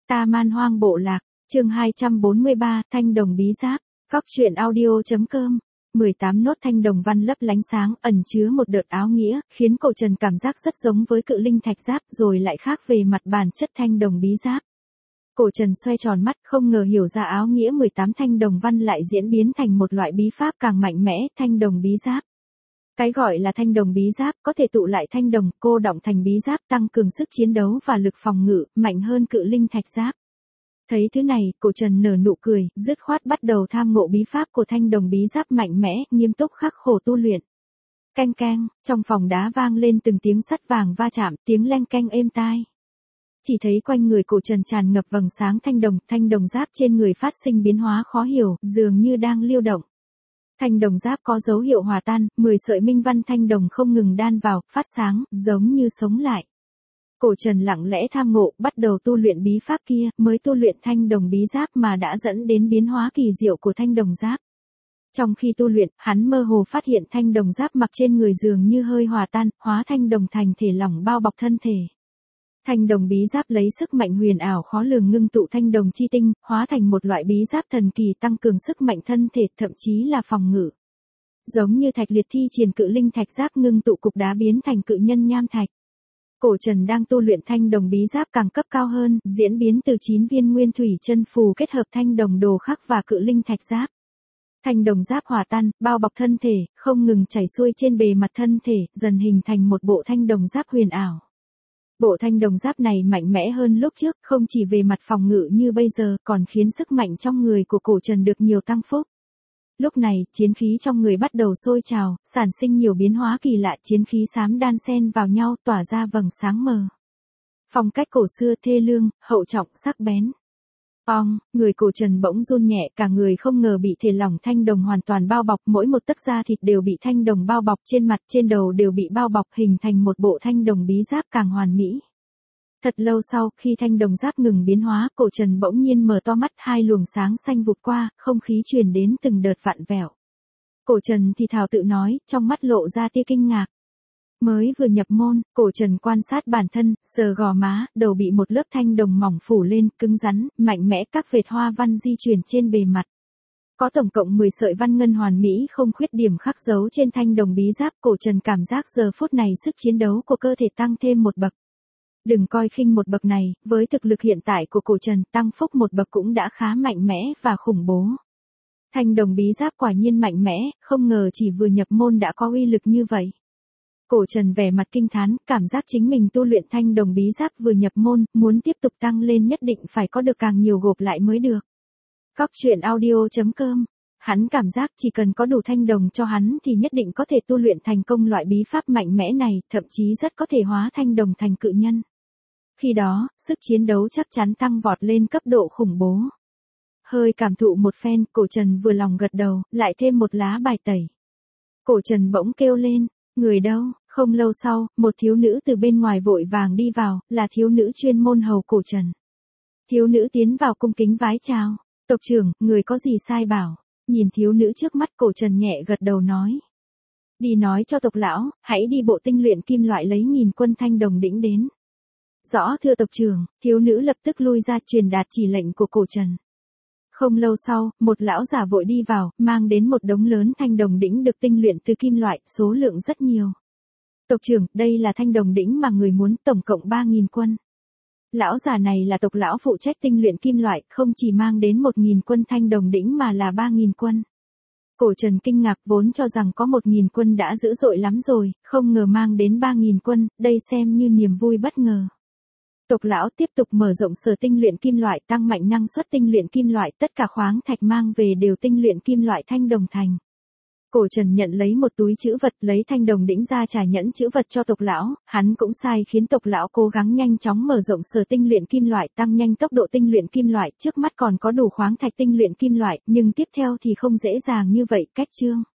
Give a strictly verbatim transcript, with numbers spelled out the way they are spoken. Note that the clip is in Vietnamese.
Ta Man Hoang Bộ Lạc, chương hai trăm bốn mươi ba, Thanh Đồng Bí Giáp, Cóc truyện audio.com. mười tám nốt thanh đồng văn lấp lánh sáng, ẩn chứa một đợt áo nghĩa, khiến Cổ Trần cảm giác rất giống với cự linh thạch giáp, rồi lại khác về mặt bản chất thanh đồng bí giáp. Cổ Trần xoay tròn mắt, không ngờ hiểu ra áo nghĩa mười tám thanh đồng văn lại diễn biến thành một loại bí pháp càng mạnh mẽ, thanh đồng bí giáp. Cái gọi là thanh đồng bí giáp có thể tụ lại thanh đồng, cô đọng thành bí giáp, tăng cường sức chiến đấu và lực phòng ngự, mạnh hơn cự linh thạch giáp. Thấy thứ này, Cổ Trần nở nụ cười, dứt khoát bắt đầu tham ngộ bí pháp của thanh đồng bí giáp mạnh mẽ, nghiêm túc khắc khổ tu luyện. Canh canh, trong phòng đá vang lên từng tiếng sắt vàng va chạm, tiếng leng keng êm tai. Chỉ thấy quanh người Cổ Trần tràn ngập vầng sáng thanh đồng, thanh đồng giáp trên người phát sinh biến hóa khó hiểu, dường như đang lưu động. Thanh đồng giáp có dấu hiệu hòa tan, mười sợi minh văn thanh đồng không ngừng đan vào, phát sáng, giống như sống lại. Cổ Trần lặng lẽ tham ngộ, bắt đầu tu luyện bí pháp kia, mới tu luyện thanh đồng bí giáp mà đã dẫn đến biến hóa kỳ diệu của thanh đồng giáp. Trong khi tu luyện, hắn mơ hồ phát hiện thanh đồng giáp mặc trên người dường như hơi hòa tan, hóa thanh đồng thành thể lỏng bao bọc thân thể. Thanh đồng bí giáp lấy sức mạnh huyền ảo khó lường ngưng tụ thanh đồng chi tinh, hóa thành một loại bí giáp thần kỳ tăng cường sức mạnh thân thể, thậm chí là phòng ngự. Giống như thạch liệt thi triển cự linh thạch giáp ngưng tụ cục đá biến thành cự nhân nham thạch. Cổ Trần đang tu luyện thanh đồng bí giáp càng cấp cao hơn, diễn biến từ chín viên nguyên thủy chân phù kết hợp thanh đồng đồ khắc và cự linh thạch giáp. Thanh đồng giáp hòa tan, bao bọc thân thể, không ngừng chảy xuôi trên bề mặt thân thể, dần hình thành một bộ thanh đồng giáp huyền ảo. Bộ thanh đồng giáp này mạnh mẽ hơn lúc trước, không chỉ về mặt phòng ngự như bây giờ, còn khiến sức mạnh trong người của Cổ Trần được nhiều tăng phúc. Lúc này, chiến khí trong người bắt đầu sôi trào, sản sinh nhiều biến hóa kỳ lạ, chiến khí xám đan xen vào nhau, tỏa ra vầng sáng mờ. Phong cách cổ xưa thê lương, hậu trọng, sắc bén. Ong, người Cổ Trần bỗng run nhẹ, cả người không ngờ bị thể lỏng thanh đồng hoàn toàn bao bọc, mỗi một tấc da thịt đều bị thanh đồng bao bọc, trên mặt, trên đầu đều bị bao bọc, hình thành một bộ thanh đồng bí giáp càng hoàn mỹ. Thật lâu sau, khi thanh đồng giáp ngừng biến hóa, Cổ Trần bỗng nhiên mở to mắt, hai luồng sáng xanh vụt qua, không khí truyền đến từng đợt vặn vẹo. Cổ Trần thì thào tự nói, trong mắt lộ ra tia kinh ngạc. Mới vừa nhập môn, Cổ Trần quan sát bản thân, sờ gò má, đầu bị một lớp thanh đồng mỏng phủ lên, cứng rắn, mạnh mẽ, các vệt hoa văn di chuyển trên bề mặt. Có tổng cộng mười sợi văn ngân hoàn mỹ không khuyết điểm khắc dấu trên thanh đồng bí giáp. Cổ Trần cảm giác giờ phút này sức chiến đấu của cơ thể tăng thêm một bậc. Đừng coi khinh một bậc này, với thực lực hiện tại của Cổ Trần, tăng phúc một bậc cũng đã khá mạnh mẽ và khủng bố. Thanh đồng bí giáp quả nhiên mạnh mẽ, không ngờ chỉ vừa nhập môn đã có uy lực như vậy. Cổ Trần vẻ mặt kinh thán, cảm giác chính mình tu luyện thanh đồng bí giáp vừa nhập môn, muốn tiếp tục tăng lên nhất định phải có được càng nhiều gộp lại mới được. Cóc truyện audio.com. Hắn cảm giác chỉ cần có đủ thanh đồng cho hắn thì nhất định có thể tu luyện thành công loại bí pháp mạnh mẽ này, thậm chí rất có thể hóa thanh đồng thành cự nhân. Khi đó, sức chiến đấu chắc chắn tăng vọt lên cấp độ khủng bố. Hơi cảm thụ một phen, Cổ Trần vừa lòng gật đầu, lại thêm một lá bài tẩy. Cổ Trần bỗng kêu lên, người đâu? Không lâu sau, một thiếu nữ từ bên ngoài vội vàng đi vào, là thiếu nữ chuyên môn hầu Cổ Trần. Thiếu nữ tiến vào cung kính vái chào. Tộc trưởng, người có gì sai bảo? Nhìn thiếu nữ trước mắt, Cổ Trần nhẹ gật đầu nói. Đi nói cho tộc lão, hãy đi bộ tinh luyện kim loại lấy nghìn quân thanh đồng đĩnh đến. Rõ thưa tộc trưởng, thiếu nữ lập tức lui ra truyền đạt chỉ lệnh của Cổ Trần. Không lâu sau, một lão già vội đi vào, mang đến một đống lớn thanh đồng đĩnh được tinh luyện từ kim loại, số lượng rất nhiều. Tộc trưởng, đây là thanh đồng đĩnh mà người muốn, tổng cộng ba nghìn quân. Lão già này là tộc lão phụ trách tinh luyện kim loại, không chỉ mang đến một nghìn quân thanh đồng đĩnh mà là ba nghìn quân. Cổ Trần kinh ngạc, vốn cho rằng có một nghìn quân đã dữ dội lắm rồi, không ngờ mang đến ba nghìn quân, đây xem như niềm vui bất ngờ. Tộc lão tiếp tục mở rộng sở tinh luyện kim loại, tăng mạnh năng suất tinh luyện kim loại, tất cả khoáng thạch mang về đều tinh luyện kim loại thanh đồng thành. Cổ Trần nhận lấy một túi trữ vật, lấy thanh đồng đĩnh ra trải nhẫn trữ vật cho tộc lão, hắn cũng sai khiến tộc lão cố gắng nhanh chóng mở rộng sở tinh luyện kim loại, tăng nhanh tốc độ tinh luyện kim loại, trước mắt còn có đủ khoáng thạch tinh luyện kim loại, nhưng tiếp theo thì không dễ dàng như vậy. Cách chương